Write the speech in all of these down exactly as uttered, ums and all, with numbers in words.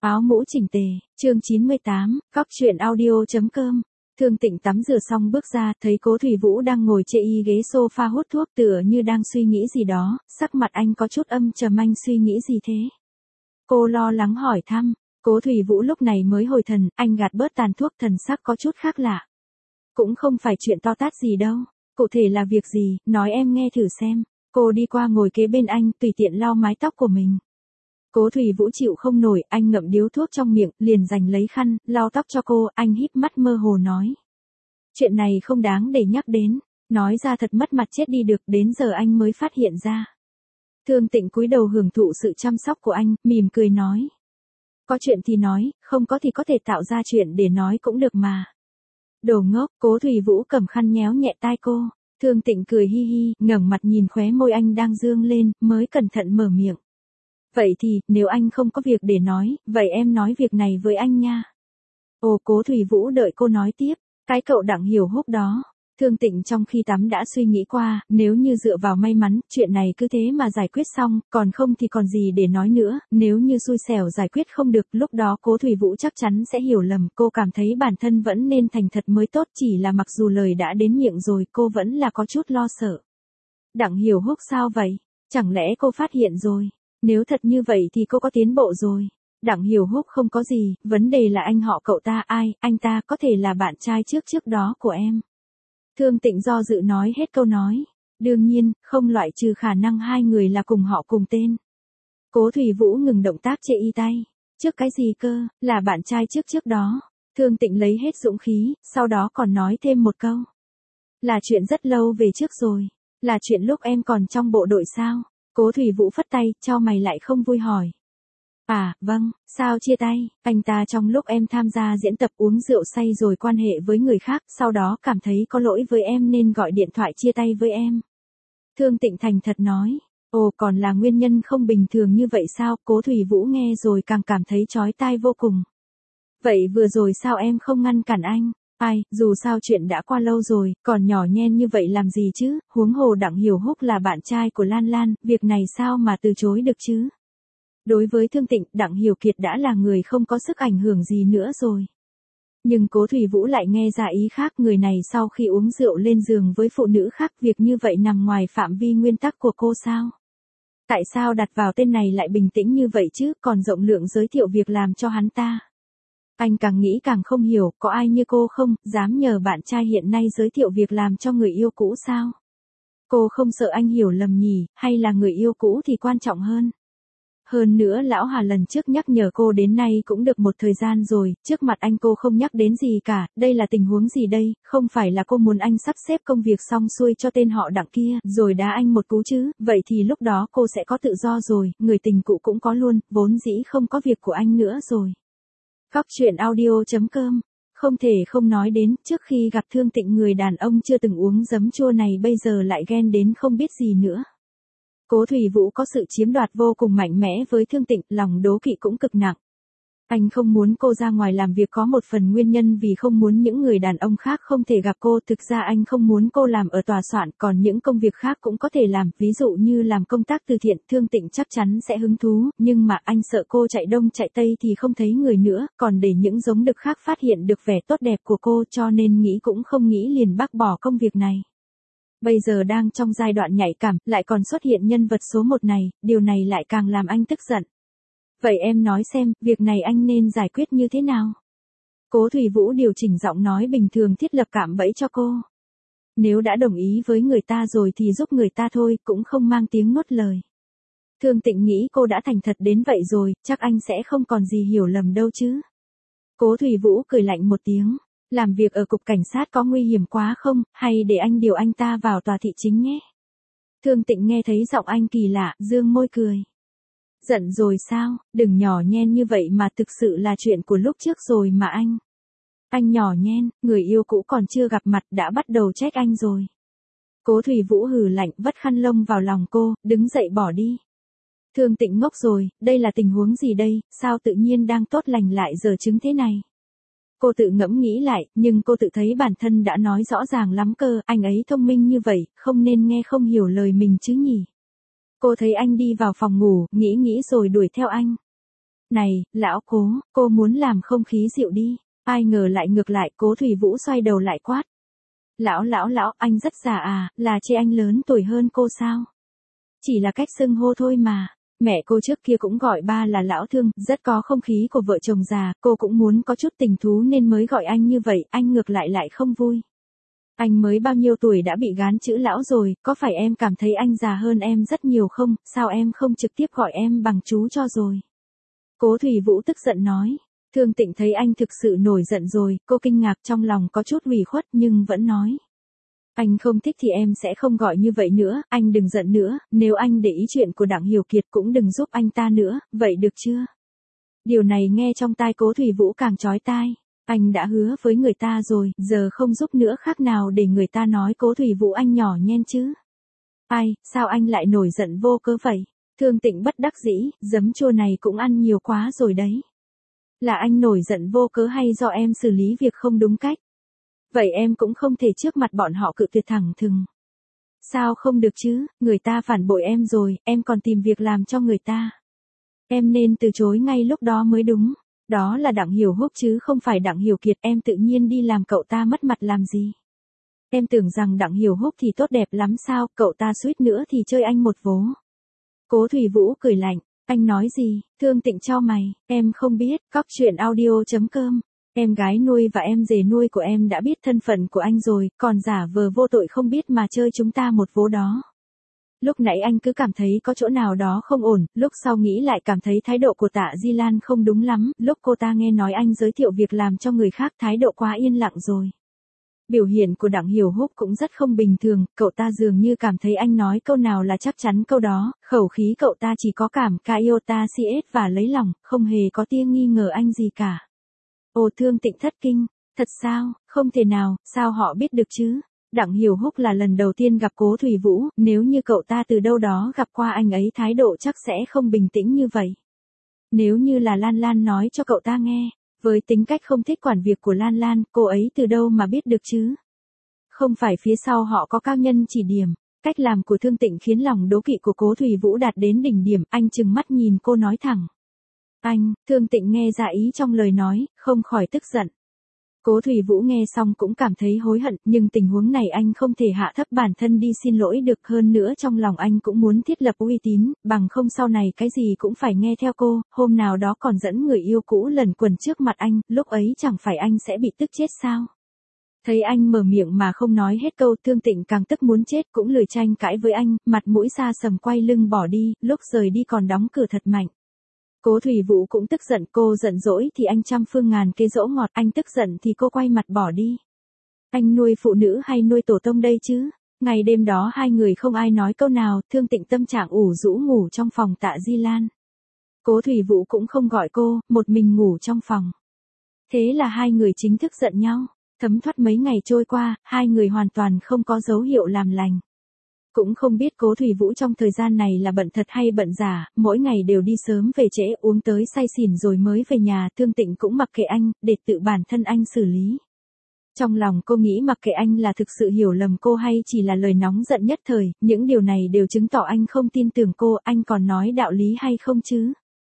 Áo mũ chỉnh tề, chương chín mươi tám, cóc truyện audio.com. Thương Tịnh tắm rửa xong bước ra, thấy Cố Thủy Vũ đang ngồi chê y ghế sofa hút thuốc tựa như đang suy nghĩ gì đó, sắc mặt anh có chút âm trầm. Anh suy nghĩ gì thế? Cô lo lắng hỏi thăm. Cố Thủy Vũ lúc này mới hồi thần, anh gạt bớt tàn thuốc, thần sắc có chút khác lạ. Cũng không phải chuyện to tát gì đâu, cụ thể là việc gì, nói em nghe thử xem. Cô đi qua ngồi kế bên anh, tùy tiện lau mái tóc của mình. Cố Thủy Vũ chịu không nổi, anh ngậm điếu thuốc trong miệng, liền giành lấy khăn, lau tóc cho cô, anh híp mắt mơ hồ nói. Chuyện này không đáng để nhắc đến, nói ra thật mất mặt chết đi được, đến giờ anh mới phát hiện ra. Thương Tịnh cúi đầu hưởng thụ sự chăm sóc của anh, mỉm cười nói. Có chuyện thì nói, không có thì có thể tạo ra chuyện để nói cũng được mà. Đồ ngốc, Cố Thủy Vũ cầm khăn nhéo nhẹ tai cô. Thương Tịnh cười hi hi, ngẩng mặt nhìn khóe môi anh đang dương lên, mới cẩn thận mở miệng. Vậy thì, nếu anh không có việc để nói, vậy em nói việc này với anh nha. Ồ, Cố Thủy Vũ đợi cô nói tiếp, cái cậu Đặng Hiểu Húc đó. Thương Tịnh trong khi tắm đã suy nghĩ qua, nếu như dựa vào may mắn, chuyện này cứ thế mà giải quyết xong, còn không thì còn gì để nói nữa, nếu như xui xẻo giải quyết không được, lúc đó Cố Thủy Vũ chắc chắn sẽ hiểu lầm, cô cảm thấy bản thân vẫn nên thành thật mới tốt, chỉ là mặc dù lời đã đến miệng rồi, cô vẫn là có chút lo sợ. Đặng Hiểu Húc sao vậy? Chẳng lẽ cô phát hiện rồi? Nếu thật như vậy thì cô có tiến bộ rồi. Đặng Hiểu Húc không có gì, vấn đề là anh họ cậu ta ai, anh ta có thể là bạn trai trước trước đó của em. Thương Tịnh do dự nói hết câu nói. Đương nhiên, không loại trừ khả năng hai người là cùng họ cùng tên. Cố Thủy Vũ ngừng động tác chê y tay. Trước cái gì cơ, là bạn trai trước trước đó. Thương Tịnh lấy hết dũng khí, sau đó còn nói thêm một câu. Là chuyện rất lâu về trước rồi. Là chuyện lúc em còn trong bộ đội sao? Cố Thủy Vũ phất tay, chau mày lại không vui hỏi. À, vâng, sao chia tay, anh ta trong lúc em tham gia diễn tập uống rượu say rồi quan hệ với người khác, sau đó cảm thấy có lỗi với em nên gọi điện thoại chia tay với em. Thương Tịnh thành thật nói, ồ còn là nguyên nhân không bình thường như vậy sao? Cố Thủy Vũ nghe rồi càng cảm thấy chói tai vô cùng. Vậy vừa rồi sao em không ngăn cản anh? Ai, dù sao chuyện đã qua lâu rồi, còn nhỏ nhen như vậy làm gì chứ, huống hồ Đặng Hiểu Húc là bạn trai của Lan Lan, việc này sao mà từ chối được chứ? Đối với Thương Tịnh, Đặng Hiểu Kiệt đã là người không có sức ảnh hưởng gì nữa rồi. Nhưng Cố Thủy Vũ lại nghe ra ý khác, người này sau khi uống rượu lên giường với phụ nữ khác, việc như vậy nằm ngoài phạm vi nguyên tắc của cô sao? Tại sao đặt vào tên này lại bình tĩnh như vậy chứ, còn rộng lượng giới thiệu việc làm cho hắn ta? Anh càng nghĩ càng không hiểu, có ai như cô không, dám nhờ bạn trai hiện nay giới thiệu việc làm cho người yêu cũ sao? Cô không sợ anh hiểu lầm nhỉ, hay là người yêu cũ thì quan trọng hơn? Hơn nữa lão Hà lần trước nhắc nhở cô đến nay cũng được một thời gian rồi, trước mặt anh cô không nhắc đến gì cả, đây là tình huống gì đây, không phải là cô muốn anh sắp xếp công việc xong xuôi cho tên họ Đặng kia, rồi đá anh một cú chứ, vậy thì lúc đó cô sẽ có tự do rồi, người tình cũ cũng có luôn, vốn dĩ không có việc của anh nữa rồi. Cóc truyện audio.com. Không thể không nói đến, trước khi gặp Thương Tịnh người đàn ông chưa từng uống giấm chua này bây giờ lại ghen đến không biết gì nữa. Cố Thủy Vũ có sự chiếm đoạt vô cùng mạnh mẽ với Thương Tịnh, lòng đố kỵ cũng cực nặng. Anh không muốn cô ra ngoài làm việc có một phần nguyên nhân vì không muốn những người đàn ông khác không thể gặp cô, thực ra anh không muốn cô làm ở tòa soạn, còn những công việc khác cũng có thể làm, ví dụ như làm công tác từ thiện, Thương Tịnh chắc chắn sẽ hứng thú, nhưng mà anh sợ cô chạy đông chạy tây thì không thấy người nữa, còn để những giống đực khác phát hiện được vẻ tốt đẹp của cô, cho nên nghĩ cũng không nghĩ liền bác bỏ công việc này. Bây giờ đang trong giai đoạn nhạy cảm, lại còn xuất hiện nhân vật số một này, điều này lại càng làm anh tức giận. Vậy em nói xem, việc này anh nên giải quyết như thế nào? Cố Thủy Vũ điều chỉnh giọng nói bình thường, thiết lập cạm bẫy cho cô. Nếu đã đồng ý với người ta rồi thì giúp người ta thôi, cũng không mang tiếng nuốt lời. Thương Tịnh nghĩ cô đã thành thật đến vậy rồi, chắc anh sẽ không còn gì hiểu lầm đâu chứ. Cố Thủy Vũ cười lạnh một tiếng. Làm việc ở cục cảnh sát có nguy hiểm quá không, hay để anh điều anh ta vào tòa thị chính nhé? Thương Tịnh nghe thấy giọng anh kỳ lạ, dương môi cười. Giận rồi sao, đừng nhỏ nhen như vậy mà, thực sự là chuyện của lúc trước rồi mà anh. Anh nhỏ nhen, người yêu cũ còn chưa gặp mặt đã bắt đầu trách anh rồi. Cố Thủy Vũ hừ lạnh, vất khăn lông vào lòng cô, đứng dậy bỏ đi. Thương Tịnh ngốc rồi, đây là tình huống gì đây, sao tự nhiên đang tốt lành lại giở chứng thế này? Cô tự ngẫm nghĩ lại, nhưng cô tự thấy bản thân đã nói rõ ràng lắm cơ, anh ấy thông minh như vậy, không nên nghe không hiểu lời mình chứ nhỉ. Cô thấy anh đi vào phòng ngủ, nghĩ nghĩ rồi đuổi theo anh. Này, lão Cố, cô muốn làm không khí dịu đi. Ai ngờ lại ngược lại, Cố Thủy Vũ xoay đầu lại quát. Lão lão lão, anh rất già à, là chê anh lớn tuổi hơn cô sao? Chỉ là cách xưng hô thôi mà. Mẹ cô trước kia cũng gọi ba là lão Thương, rất có không khí của vợ chồng già, cô cũng muốn có chút tình thú nên mới gọi anh như vậy, anh ngược lại lại không vui. Anh mới bao nhiêu tuổi đã bị gán chữ lão rồi, có phải em cảm thấy anh già hơn em rất nhiều không, sao em không trực tiếp gọi em bằng chú cho rồi? Cố Thủy Vũ tức giận nói. Thương Tịnh thấy anh thực sự nổi giận rồi, cô kinh ngạc trong lòng có chút ủy khuất nhưng vẫn nói. Anh không thích thì em sẽ không gọi như vậy nữa, anh đừng giận nữa, nếu anh để ý chuyện của Đặng Hiểu Kiệt cũng đừng giúp anh ta nữa, vậy được chưa? Điều này nghe trong tai Cố Thủy Vũ càng chói tai. Anh đã hứa với người ta rồi, giờ không giúp nữa khác nào để người ta nói Cố Thủy Vũ anh nhỏ nhen chứ. Ai, sao anh lại nổi giận vô cớ vậy? Thương Tịnh bất đắc dĩ, giấm chua này cũng ăn nhiều quá rồi đấy. Là anh nổi giận vô cớ hay do em xử lý việc không đúng cách? Vậy em cũng không thể trước mặt bọn họ cự tuyệt thẳng thừng. Sao không được chứ, người ta phản bội em rồi, em còn tìm việc làm cho người ta. Em nên từ chối ngay lúc đó mới đúng. Đó là Đặng Hiểu Húc chứ không phải Đặng Hiểu Kiệt, em tự nhiên đi làm cậu ta mất mặt làm gì. Em tưởng rằng Đặng Hiểu Húc thì tốt đẹp lắm sao, cậu ta suýt nữa thì chơi anh một vố. Cố Thủy Vũ cười lạnh, anh nói gì? Thương Tịnh chau mày, em không biết, cóc truyện audio chấm com. Em gái nuôi và em rể nuôi của em đã biết thân phận của anh rồi, còn giả vờ vô tội không biết mà chơi chúng ta một vố đó. Lúc nãy anh cứ cảm thấy có chỗ nào đó không ổn, lúc sau nghĩ lại cảm thấy thái độ của Tạ Di Lan không đúng lắm, lúc cô ta nghe nói anh giới thiệu việc làm cho người khác thái độ quá yên lặng rồi. Biểu hiện của Đặng Hiểu Húc cũng rất không bình thường, cậu ta dường như cảm thấy anh nói câu nào là chắc chắn câu đó, khẩu khí cậu ta chỉ có cảm ca iota cs và lấy lòng, không hề có tia nghi ngờ anh gì cả. Ồ, Thương Tịnh thất kinh, thật sao, không thể nào, sao họ biết được chứ? Đặng Hiểu Húc là lần đầu tiên gặp Cố Thủy Vũ, nếu như cậu ta từ đâu đó gặp qua anh ấy thái độ chắc sẽ không bình tĩnh như vậy. Nếu như là Lan Lan nói cho cậu ta nghe, với tính cách không thích quản việc của Lan Lan, cô ấy từ đâu mà biết được chứ? Không phải phía sau họ có cao nhân chỉ điểm. Cách làm của Thương Tịnh khiến lòng đố kỵ của Cố Thủy Vũ đạt đến đỉnh điểm, anh trừng mắt nhìn cô nói thẳng. Anh, Thương Tịnh nghe ra ý trong lời nói, không khỏi tức giận. Cố Thủy Vũ nghe xong cũng cảm thấy hối hận, nhưng tình huống này anh không thể hạ thấp bản thân đi xin lỗi được, hơn nữa trong lòng anh cũng muốn thiết lập uy tín, bằng không sau này cái gì cũng phải nghe theo cô, hôm nào đó còn dẫn người yêu cũ lẩn quẩn trước mặt anh, lúc ấy chẳng phải anh sẽ bị tức chết sao? Thấy anh mở miệng mà không nói hết câu, Thương Tịnh càng tức muốn chết, cũng lười tranh cãi với anh, mặt mũi xa sầm quay lưng bỏ đi, lúc rời đi còn đóng cửa thật mạnh. Cố Thủy Vũ cũng tức giận, cô giận dỗi thì anh trăm phương ngàn kế dỗ ngọt, anh tức giận thì cô quay mặt bỏ đi. Anh nuôi phụ nữ hay nuôi tổ tông đây chứ? Ngày đêm đó hai người không ai nói câu nào, Thương Tịnh tâm trạng ủ rũ ngủ trong phòng Tạ Di Lan. Cố Thủy Vũ cũng không gọi cô, một mình ngủ trong phòng. Thế là hai người chính thức giận nhau, thấm thoát mấy ngày trôi qua, hai người hoàn toàn không có dấu hiệu làm lành. Cũng không biết Cố Thủy Vũ trong thời gian này là bận thật hay bận giả, mỗi ngày đều đi sớm về trễ, uống tới say xỉn rồi mới về nhà, Thương Tịnh cũng mặc kệ anh, để tự bản thân anh xử lý. Trong lòng cô nghĩ mặc kệ anh là thực sự hiểu lầm cô hay chỉ là lời nóng giận nhất thời, những điều này đều chứng tỏ anh không tin tưởng cô, anh còn nói đạo lý hay không chứ?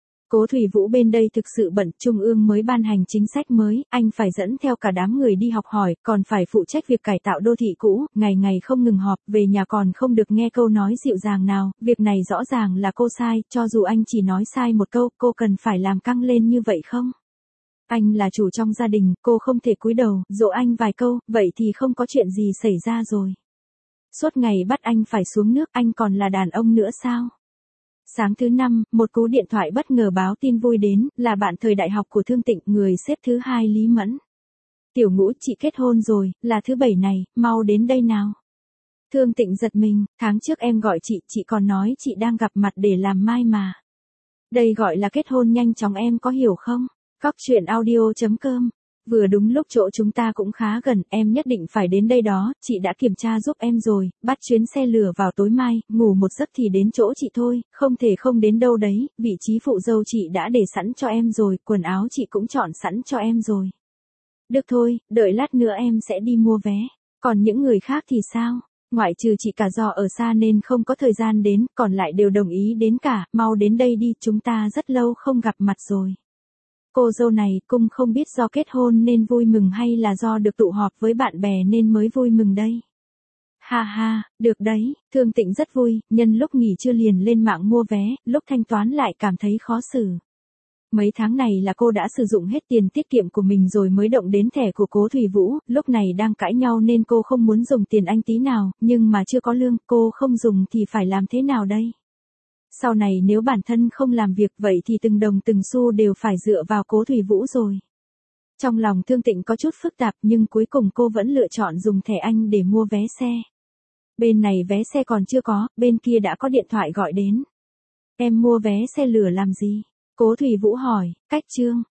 Cố Thủy Vũ bên đây thực sự bận, Trung ương mới ban hành chính sách mới, anh phải dẫn theo cả đám người đi học hỏi, còn phải phụ trách việc cải tạo đô thị cũ, ngày ngày không ngừng họp, về nhà còn không được nghe câu nói dịu dàng nào, việc này rõ ràng là cô sai, cho dù anh chỉ nói sai một câu, cô cần phải làm căng lên như vậy không? Anh là chủ trong gia đình, cô không thể cúi đầu, dỗ anh vài câu, vậy thì không có chuyện gì xảy ra rồi. Suốt ngày bắt anh phải xuống nước, anh còn là đàn ông nữa sao? Sáng thứ năm, một cú điện thoại bất ngờ báo tin vui đến, là bạn thời đại học của Thương Tịnh, người xếp thứ hai Lý Mẫn. Tiểu Ngũ, chị kết hôn rồi, là thứ bảy này, mau đến đây nào. Thương Tịnh giật mình, tháng trước em gọi chị, chị còn nói chị đang gặp mặt để làm mai mà. Đây gọi là kết hôn nhanh chóng, em có hiểu không? Cóc truyện audio chấm com. Vừa đúng lúc chỗ chúng ta cũng khá gần, em nhất định phải đến đây đó, chị đã kiểm tra giúp em rồi, bắt chuyến xe lửa vào tối mai, ngủ một giấc thì đến chỗ chị thôi, không thể không đến đâu đấy, vị trí phụ dâu chị đã để sẵn cho em rồi, quần áo chị cũng chọn sẵn cho em rồi. Được thôi, đợi lát nữa em sẽ đi mua vé, còn những người khác thì sao? Ngoại trừ chị cả do ở xa nên không có thời gian đến, còn lại đều đồng ý đến cả, mau đến đây đi, chúng ta rất lâu không gặp mặt rồi. Cô dâu này, cung không biết do kết hôn nên vui mừng hay là do được tụ họp với bạn bè nên mới vui mừng đây. Ha ha, được đấy, Thương Tịnh rất vui, nhân lúc nghỉ trưa liền lên mạng mua vé, lúc thanh toán lại cảm thấy khó xử. Mấy tháng này là cô đã sử dụng hết tiền tiết kiệm của mình rồi mới động đến thẻ của Cố Thủy Vũ, lúc này đang cãi nhau nên cô không muốn dùng tiền anh tí nào, nhưng mà chưa có lương, cô không dùng thì phải làm thế nào đây? Sau này nếu bản thân không làm việc vậy thì từng đồng từng xu đều phải dựa vào Cố Thủy Vũ rồi. Trong lòng Thương Tịnh có chút phức tạp nhưng cuối cùng cô vẫn lựa chọn dùng thẻ anh để mua vé xe. Bên này vé xe còn chưa có, bên kia đã có điện thoại gọi đến. Em mua vé xe lửa làm gì? Cố Thủy Vũ hỏi, cách Trương,